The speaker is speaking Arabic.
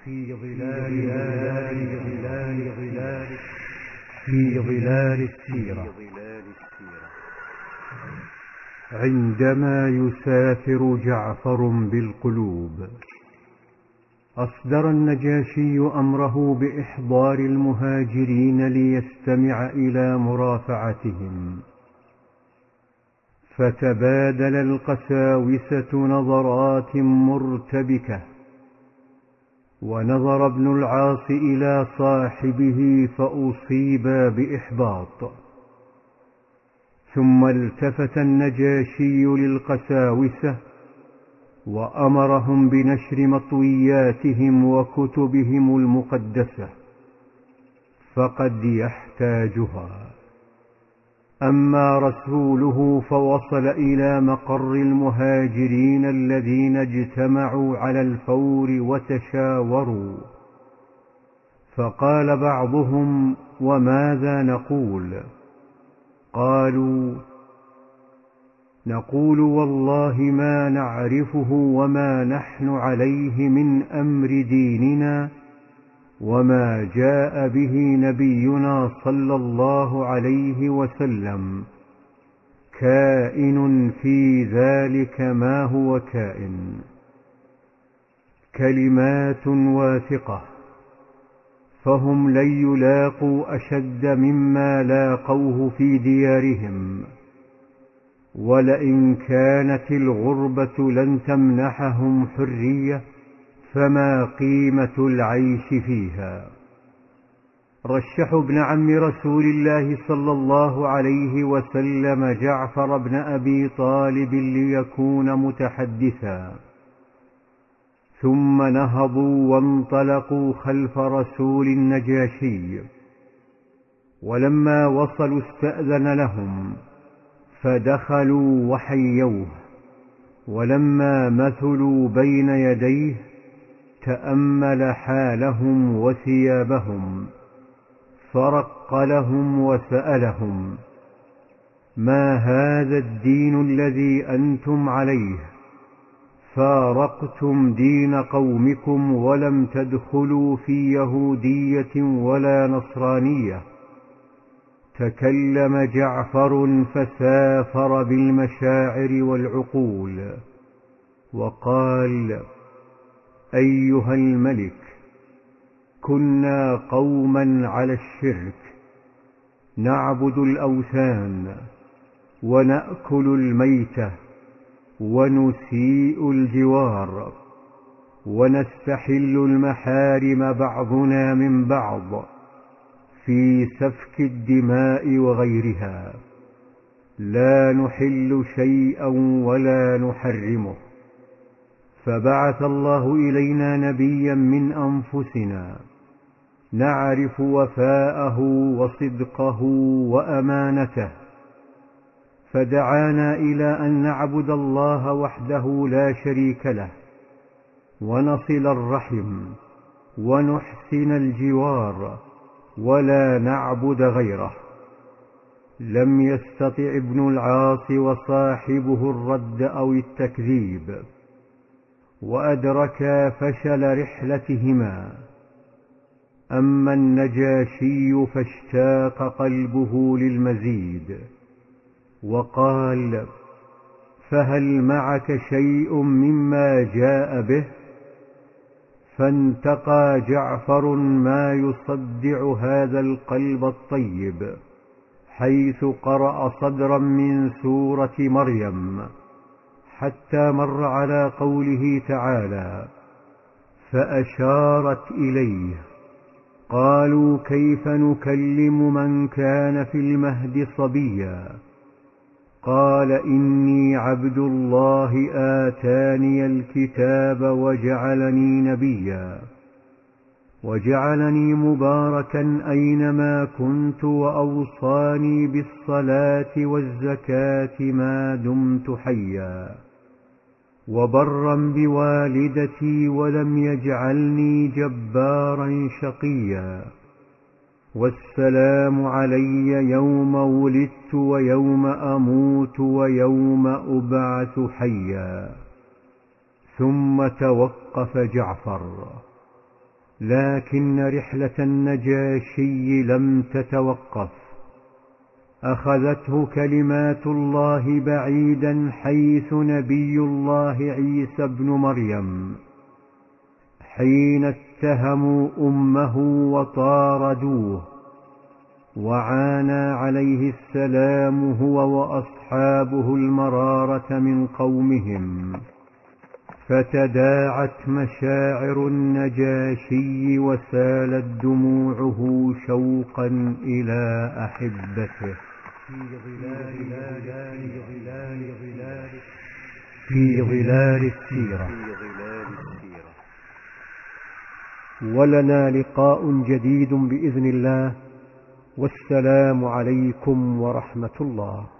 في ظلال السيرة. عندما يسافر جعفر بالقلوب، أصدر النجاشي أمره بإحضار المهاجرين ليستمع إلى مرافعتهم، فتبادل القساوسة نظرات مرتبكة، ونظر ابن العاص إلى صاحبه فأصيب بإحباط. ثم التفت النجاشي للقساوسة وأمرهم بنشر مطوياتهم وكتبهم المقدسة، فقد يحتاجها. أما رسوله فوصل إلى مقر المهاجرين الذين اجتمعوا على الفور وتشاوروا، فقال بعضهم: وماذا نقول؟ قالوا: نقول والله ما نعرفه وما نحن عليه من أمر ديننا وما جاء به نبينا صلى الله عليه وسلم، كائن في ذلك ما هو كائن. كلمات واثقة، فهم لن يلاقوا أشد مما لاقوه في ديارهم، ولئن كانت الغربة لن تمنحهم حرية فما قيمة العيش فيها. رشحوا ابن عم رسول الله صلى الله عليه وسلم جعفر بن أبي طالب ليكون متحدثا، ثم نهضوا وانطلقوا خلف رسول النجاشي، ولما وصلوا استأذن لهم فدخلوا وحيوه، ولما مثلوا بين يديه تأمل حالهم وثيابهم، فرق لهم وسألهم: ما هذا الدين الذي أنتم عليه؟ فارقتم دين قومكم ولم تدخلوا في يهودية ولا نصرانية. تكلم جعفر فسافر بالمشاعر والعقول، وقال: أيها الملك، كنا قوما على الشرك، نعبد الأوثان ونأكل الميتة ونسيء الجوار ونستحل المحارم بعضنا من بعض في سفك الدماء وغيرها، لا نحل شيئا ولا نحرمه. فبعث الله إلينا نبيا من أنفسنا نعرف وفاءه وصدقه وأمانته، فدعانا إلى أن نعبد الله وحده لا شريك له، ونصل الرحم ونحسن الجوار، ولا نعبد غيره. لم يستطع ابن العاص وصاحبه الرد أو التكذيب، وأدركا فشل رحلتهما. أما النجاشي فاشتاق قلبه للمزيد، وقال: فهل معك شيء مما جاء به؟ فانتقى جعفر ما يصدع هذا القلب الطيب، حيث قرأ صدرا من سورة مريم، حتى مر على قوله تعالى: فأشارت إليه. قالوا: كيف نكلم من كان في المهد صبيا؟ قال: إني عبد الله آتاني الكتاب وجعلني نبيا، وجعلني مباركا أينما كنت، وأوصاني بالصلاة والزكاة ما دمت حيا، وبرا بوالدتي ولم يجعلني جبارا شقيا، والسلام علي يوم ولدت ويوم أموت ويوم أبعث حيا. ثم توقف جعفر لكن رحلة النجاشي لم تتوقف، أخذته كلمات الله بعيدا، حيث نبي الله عيسى بن مريم حين اتهموا أمه وطاردوه، وعانى عليه السلام هو وأصحابه المرارة من قومهم، فتداعت مشاعر النجاشي وسالت دموعه شوقا إلى أحبته في ظلال السيرة. ولنا لقاء جديد بإذن الله، والسلام عليكم ورحمة الله.